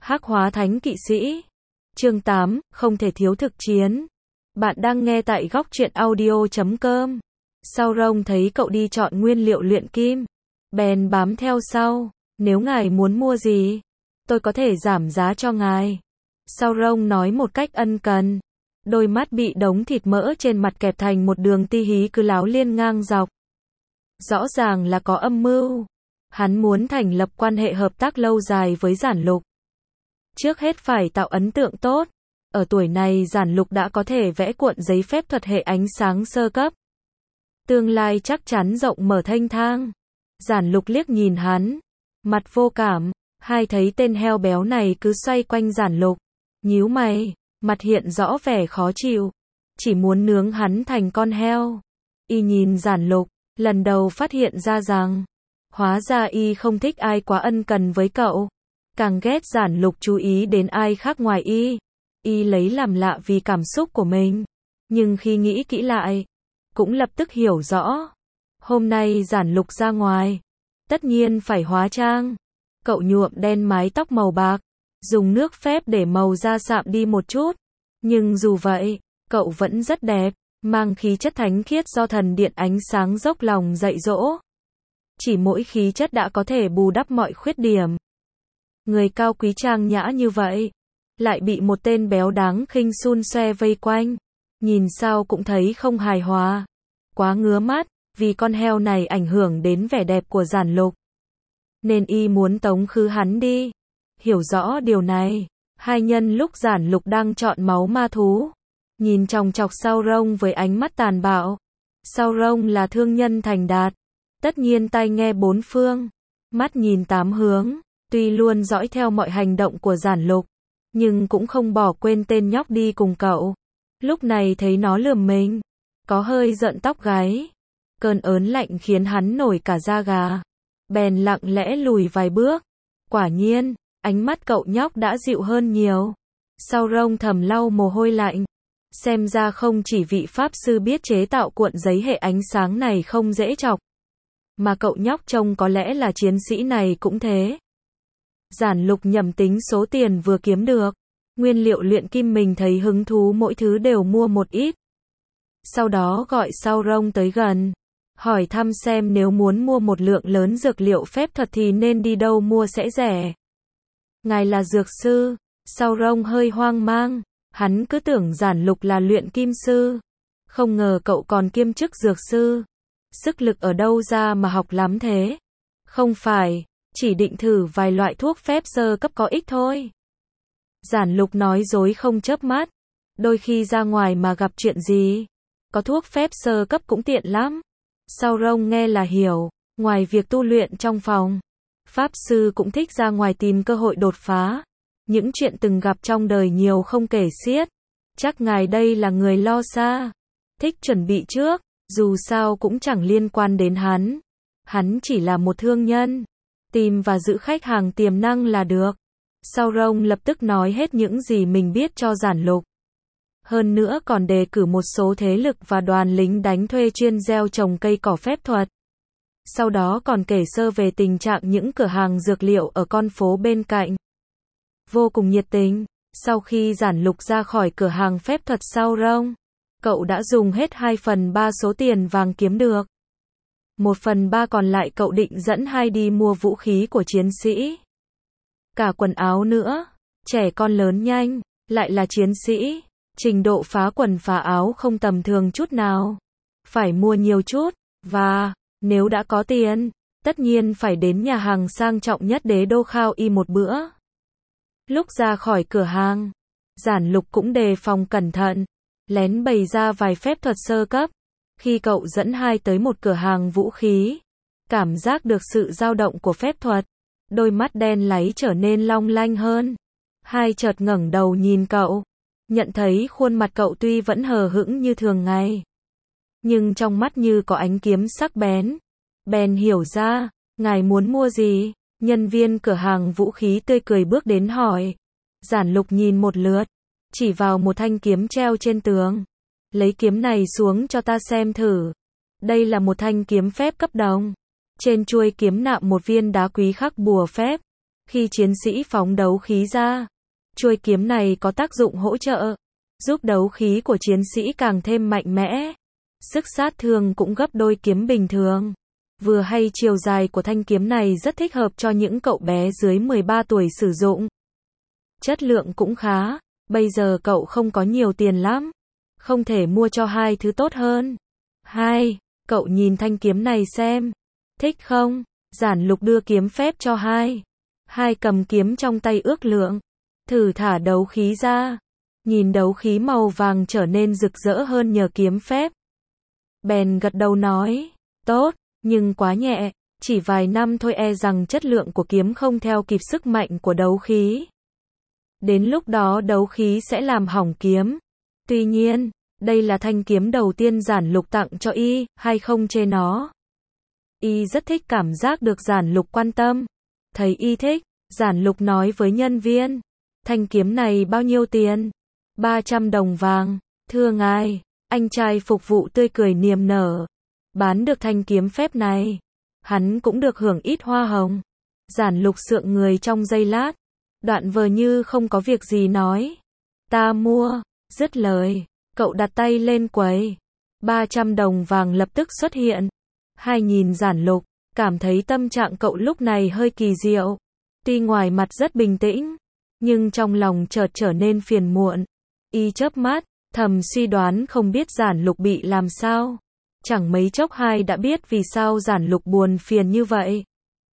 Hắc hóa thánh kỵ sĩ. Chương 8, không thể thiếu thực chiến. Bạn đang nghe tại góc truyện audio.com. Sauron thấy cậu đi chọn nguyên liệu luyện kim, bèn bám theo sau. Nếu ngài muốn mua gì, tôi có thể giảm giá cho ngài. Sauron nói một cách ân cần. Đôi mắt bị đống thịt mỡ trên mặt kẹp thành một đường ti hí cứ láo liên ngang dọc. Rõ ràng là có âm mưu. Hắn muốn thành lập quan hệ hợp tác lâu dài với Giản Lục. Trước hết phải tạo ấn tượng tốt. Ở tuổi này Giản Lục đã có thể vẽ cuộn giấy phép thuật hệ ánh sáng sơ cấp. Tương lai chắc chắn rộng mở thênh thang. Giản Lục liếc nhìn hắn, mặt vô cảm. Hai thấy tên heo béo này cứ xoay quanh Giản Lục, nhíu mày, mặt hiện rõ vẻ khó chịu. Chỉ muốn nướng hắn thành con heo. Y nhìn Giản Lục, lần đầu phát hiện ra rằng, hóa ra y không thích ai quá ân cần với cậu. Càng ghét Giản Lục chú ý đến ai khác ngoài y. Y lấy làm lạ vì cảm xúc của mình. Nhưng khi nghĩ kỹ lại, cũng lập tức hiểu rõ. Hôm nay Giản Lục ra ngoài, tất nhiên phải hóa trang. Cậu nhuộm đen mái tóc màu bạc, dùng nước phép để màu da sạm đi một chút. Nhưng dù vậy, cậu vẫn rất đẹp, mang khí chất thánh khiết do thần điện ánh sáng dốc lòng dạy dỗ. Chỉ mỗi khí chất đã có thể bù đắp mọi khuyết điểm. Người cao quý trang nhã như vậy, lại bị một tên béo đáng khinh xun xoe vây quanh. Nhìn sao cũng thấy không hài hòa. Quá ngứa mắt, vì con heo này ảnh hưởng đến vẻ đẹp của Giản Lục. Nên y muốn tống khứ hắn đi. Hiểu rõ điều này, hai nhân lúc Giản Lục đang chọn máu ma thú, nhìn chòng chọc Sauron với ánh mắt tàn bạo. Sauron là thương nhân thành đạt, tất nhiên tai nghe bốn phương, mắt nhìn tám hướng, tuy luôn dõi theo mọi hành động của Giản Lục, nhưng cũng không bỏ quên tên nhóc đi cùng cậu. Lúc này thấy nó lườm mình, có hơi giận tóc gáy. Cơn ớn lạnh khiến hắn nổi cả da gà, bèn lặng lẽ lùi vài bước. Quả nhiên, ánh mắt cậu nhóc đã dịu hơn nhiều. Sauron thầm lau mồ hôi lạnh. Xem ra không chỉ vị pháp sư biết chế tạo cuộn giấy hệ ánh sáng này không dễ chọc, mà cậu nhóc trông có lẽ là chiến sĩ này cũng thế. Giản Lục nhẩm tính số tiền vừa kiếm được. Nguyên liệu luyện kim mình thấy hứng thú mỗi thứ đều mua một ít. Sau đó gọi Sauron tới gần, hỏi thăm xem nếu muốn mua một lượng lớn dược liệu phép thuật thì nên đi đâu mua sẽ rẻ. Ngài là dược sư. Sauron hơi hoang mang. Hắn cứ tưởng Giản Lục là luyện kim sư. Không ngờ cậu còn kiêm chức dược sư. Sức lực ở đâu ra mà học lắm thế? Không phải, chỉ định thử vài loại thuốc phép sơ cấp có ích thôi. Giản Lục nói dối không chớp mắt. Đôi khi ra ngoài mà gặp chuyện gì, có thuốc phép sơ cấp cũng tiện lắm. Sauron nghe là hiểu. Ngoài việc tu luyện trong phòng, pháp sư cũng thích ra ngoài tìm cơ hội đột phá. Những chuyện từng gặp trong đời nhiều không kể xiết. Chắc ngài đây là người lo xa, thích chuẩn bị trước. Dù sao cũng chẳng liên quan đến hắn. Hắn chỉ là một thương nhân, tìm và giữ khách hàng tiềm năng là được. Sauron lập tức nói hết những gì mình biết cho Giản Lục. Hơn nữa còn đề cử một số thế lực và đoàn lính đánh thuê chuyên gieo trồng cây cỏ phép thuật. Sau đó còn kể sơ về tình trạng những cửa hàng dược liệu ở con phố bên cạnh. Vô cùng nhiệt tình. Sau khi Giản Lục ra khỏi cửa hàng phép thuật Sauron, cậu đã dùng hết 2/3 số tiền vàng kiếm được. 1/3 còn lại cậu định dẫn hai đi mua vũ khí của chiến sĩ. Cả quần áo nữa. Trẻ con lớn nhanh, lại là chiến sĩ. Trình độ phá quần phá áo không tầm thường chút nào. Phải mua nhiều chút, và, nếu đã có tiền, tất nhiên phải đến nhà hàng sang trọng nhất đế đô khao y một bữa. Lúc ra khỏi cửa hàng, Giản Lục cũng đề phòng cẩn thận, lén bày ra vài phép thuật sơ cấp. Khi cậu dẫn hai tới một cửa hàng vũ khí, cảm giác được sự dao động của phép thuật, đôi mắt đen láy trở nên long lanh hơn. Hai chợt ngẩng đầu nhìn cậu, nhận thấy khuôn mặt cậu tuy vẫn hờ hững như thường ngày, nhưng trong mắt như có ánh kiếm sắc bén. Bèn hiểu ra, ngài muốn mua gì? Nhân viên cửa hàng vũ khí tươi cười bước đến hỏi. Giản Lục nhìn một lượt, chỉ vào một thanh kiếm treo trên tường. Lấy kiếm này xuống cho ta xem thử. Đây là một thanh kiếm phép cấp đồng. Trên chuôi kiếm nạm một viên đá quý khắc bùa phép. Khi chiến sĩ phóng đấu khí ra, chuôi kiếm này có tác dụng hỗ trợ, giúp đấu khí của chiến sĩ càng thêm mạnh mẽ. Sức sát thương cũng gấp đôi kiếm bình thường. Vừa hay chiều dài của thanh kiếm này rất thích hợp cho những cậu bé dưới 13 tuổi sử dụng. Chất lượng cũng khá, bây giờ cậu không có nhiều tiền lắm, không thể mua cho hai thứ tốt hơn. Hai, cậu nhìn thanh kiếm này xem, thích không? Giản Lục đưa kiếm phép cho hai. Hai cầm kiếm trong tay ước lượng, thử thả đấu khí ra. Nhìn đấu khí màu vàng trở nên rực rỡ hơn nhờ kiếm phép. Bèn gật đầu nói, tốt, nhưng quá nhẹ, chỉ vài năm thôi e rằng chất lượng của kiếm không theo kịp sức mạnh của đấu khí. Đến lúc đó đấu khí sẽ làm hỏng kiếm. Tuy nhiên, đây là thanh kiếm đầu tiên Giản Lục tặng cho y, hay không chê nó. Y rất thích cảm giác được Giản Lục quan tâm. Thấy y thích, Giản Lục nói với nhân viên, thanh kiếm này bao nhiêu tiền? 300 đồng vàng, thưa ngài. Anh trai phục vụ tươi cười niềm nở. Bán được thanh kiếm phép này, hắn cũng được hưởng ít hoa hồng. Giản Lục sượng người trong giây lát, đoạn vờ như không có việc gì nói, ta mua. Dứt lời, cậu đặt tay lên quầy. 300 đồng vàng lập tức xuất hiện. Hai nhìn Giản Lục, cảm thấy tâm trạng cậu lúc này hơi kỳ diệu. Tuy ngoài mặt rất bình tĩnh, nhưng trong lòng chợt trở nên phiền muộn. Y chớp mắt, thầm suy đoán không biết Giản Lục bị làm sao. Chẳng mấy chốc hai đã biết vì sao Giản Lục buồn phiền như vậy.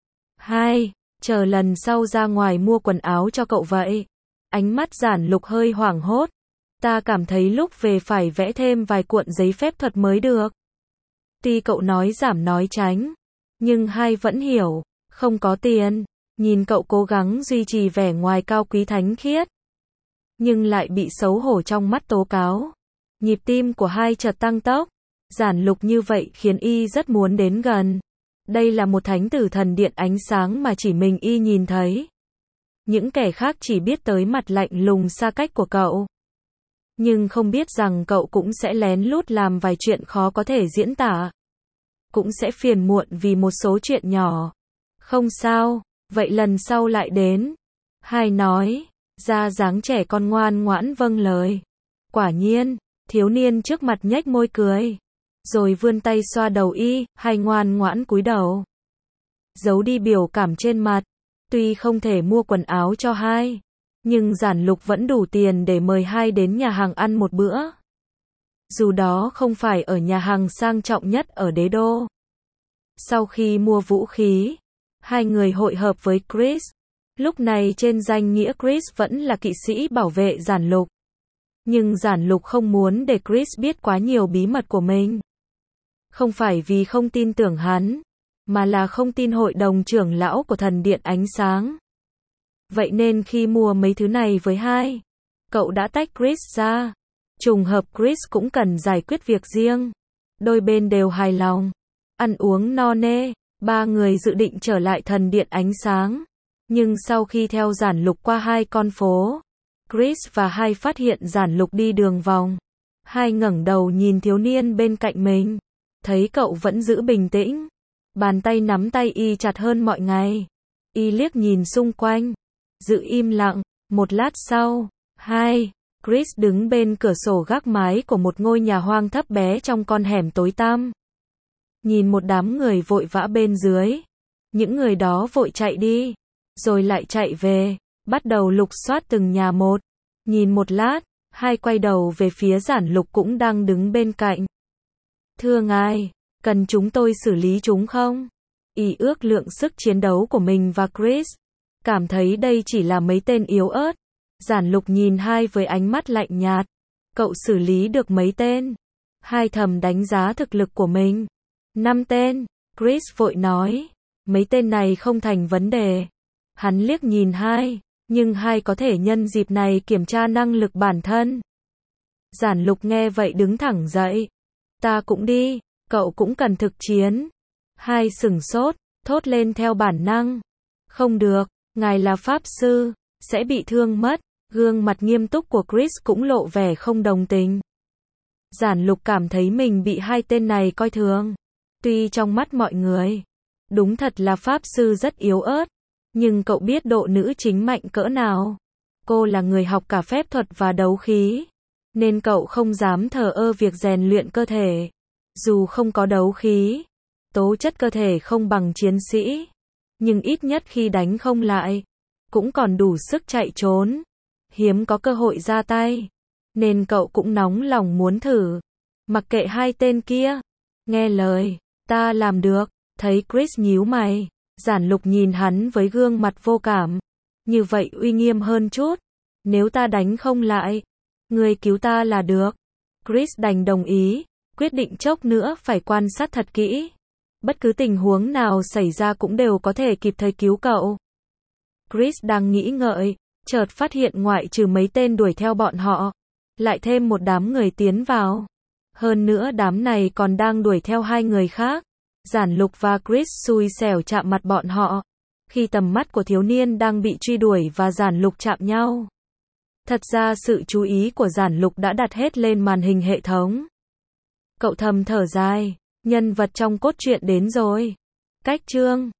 Hai, chờ lần sau ra ngoài mua quần áo cho cậu vậy. Ánh mắt Giản Lục hơi hoảng hốt. Ta cảm thấy lúc về phải vẽ thêm vài cuộn giấy phép thuật mới được. Tuy cậu nói giảm nói tránh, nhưng hai vẫn hiểu, không có tiền. Nhìn cậu cố gắng duy trì vẻ ngoài cao quý thánh khiết, nhưng lại bị xấu hổ trong mắt tố cáo. Nhịp tim của hai chợt tăng tốc. Giản Lục như vậy khiến y rất muốn đến gần. Đây là một thánh tử thần điện ánh sáng mà chỉ mình y nhìn thấy. Những kẻ khác chỉ biết tới mặt lạnh lùng xa cách của cậu, nhưng không biết rằng cậu cũng sẽ lén lút làm vài chuyện khó có thể diễn tả. Cũng sẽ phiền muộn vì một số chuyện nhỏ. Không sao, vậy lần sau lại đến. Hai nói, ra dáng trẻ con ngoan ngoãn vâng lời. Quả nhiên, thiếu niên trước mặt nhếch môi cười, rồi vươn tay xoa đầu y, hai ngoan ngoãn cúi đầu, giấu đi biểu cảm trên mặt. Tuy không thể mua quần áo cho hai, nhưng Giản Lục vẫn đủ tiền để mời hai đến nhà hàng ăn một bữa. Dù đó không phải ở nhà hàng sang trọng nhất ở đế đô. Sau khi mua vũ khí, hai người hội hợp với Chris. Lúc này trên danh nghĩa Chris vẫn là kỵ sĩ bảo vệ Giản Lục. Nhưng Giản Lục không muốn để Chris biết quá nhiều bí mật của mình. Không phải vì không tin tưởng hắn, mà là không tin hội đồng trưởng lão của thần điện ánh sáng. Vậy nên khi mua mấy thứ này với hai, cậu đã tách Chris ra. Trùng hợp Chris cũng cần giải quyết việc riêng. Đôi bên đều hài lòng. Ăn uống no nê, ba người dự định trở lại thần điện ánh sáng. Nhưng sau khi theo Giản Lục qua hai con phố, Chris và hai phát hiện Giản Lục đi đường vòng. Hai ngẩng đầu nhìn thiếu niên bên cạnh mình, thấy cậu vẫn giữ bình tĩnh. Bàn tay nắm tay y chặt hơn mọi ngày. Y liếc nhìn xung quanh, giữ im lặng. Một lát sau, Chris đứng bên cửa sổ gác mái của một ngôi nhà hoang thấp bé trong con hẻm tối tăm. Nhìn một đám người vội vã bên dưới. Những người đó vội chạy đi, rồi lại chạy về, bắt đầu lục soát từng nhà một. Nhìn một lát, hai quay đầu về phía Giản Lục cũng đang đứng bên cạnh. Thưa ngài, cần chúng tôi xử lý chúng không? Y ước lượng sức chiến đấu của mình và Chris, cảm thấy đây chỉ là mấy tên yếu ớt. Giản Lục nhìn hai với ánh mắt lạnh nhạt. Cậu xử lý được mấy tên? Hai thầm đánh giá thực lực của mình. 5 tên, Chris vội nói. Mấy tên này không thành vấn đề. Hắn liếc nhìn hai, nhưng hai có thể nhân dịp này kiểm tra năng lực bản thân. Giản Lục nghe vậy đứng thẳng dậy. Ta cũng đi, cậu cũng cần thực chiến. Hai sửng sốt, thốt lên theo bản năng. Không được, ngài là pháp sư, sẽ bị thương mất. Gương mặt nghiêm túc của Chris cũng lộ vẻ không đồng tình. Giản Lục cảm thấy mình bị hai tên này coi thường. Tuy trong mắt mọi người, đúng thật là pháp sư rất yếu ớt, Nhưng cậu biết độ nữ chính mạnh cỡ nào. Cô là người học cả phép thuật và đấu khí, nên cậu không dám thờ ơ việc rèn luyện cơ thể. Dù không có đấu khí, tố chất cơ thể không bằng chiến sĩ, nhưng ít nhất khi đánh không lại, cũng còn đủ sức chạy trốn. Hiếm có cơ hội ra tay, nên cậu cũng nóng lòng muốn thử. Mặc kệ hai tên kia, nghe lời, ta làm được. Thấy Chris nhíu mày, Giản Lục nhìn hắn với gương mặt vô cảm. Như vậy uy nghiêm hơn chút. Nếu ta đánh không lại, ngươi cứu ta là được. Chris đành đồng ý, quyết định chốc nữa phải quan sát thật kỹ. Bất cứ tình huống nào xảy ra cũng đều có thể kịp thời cứu cậu. Chris đang nghĩ ngợi, chợt phát hiện ngoại trừ mấy tên đuổi theo bọn họ, lại thêm một đám người tiến vào. Hơn nữa đám này còn đang đuổi theo hai người khác. Giản Lục và Chris xui xẻo chạm mặt bọn họ, khi tầm mắt của thiếu niên đang bị truy đuổi và Giản Lục chạm nhau. Thật ra sự chú ý của Giản Lục đã đặt hết lên màn hình hệ thống. Cậu thầm thở dài, nhân vật trong cốt truyện đến rồi. Cách chương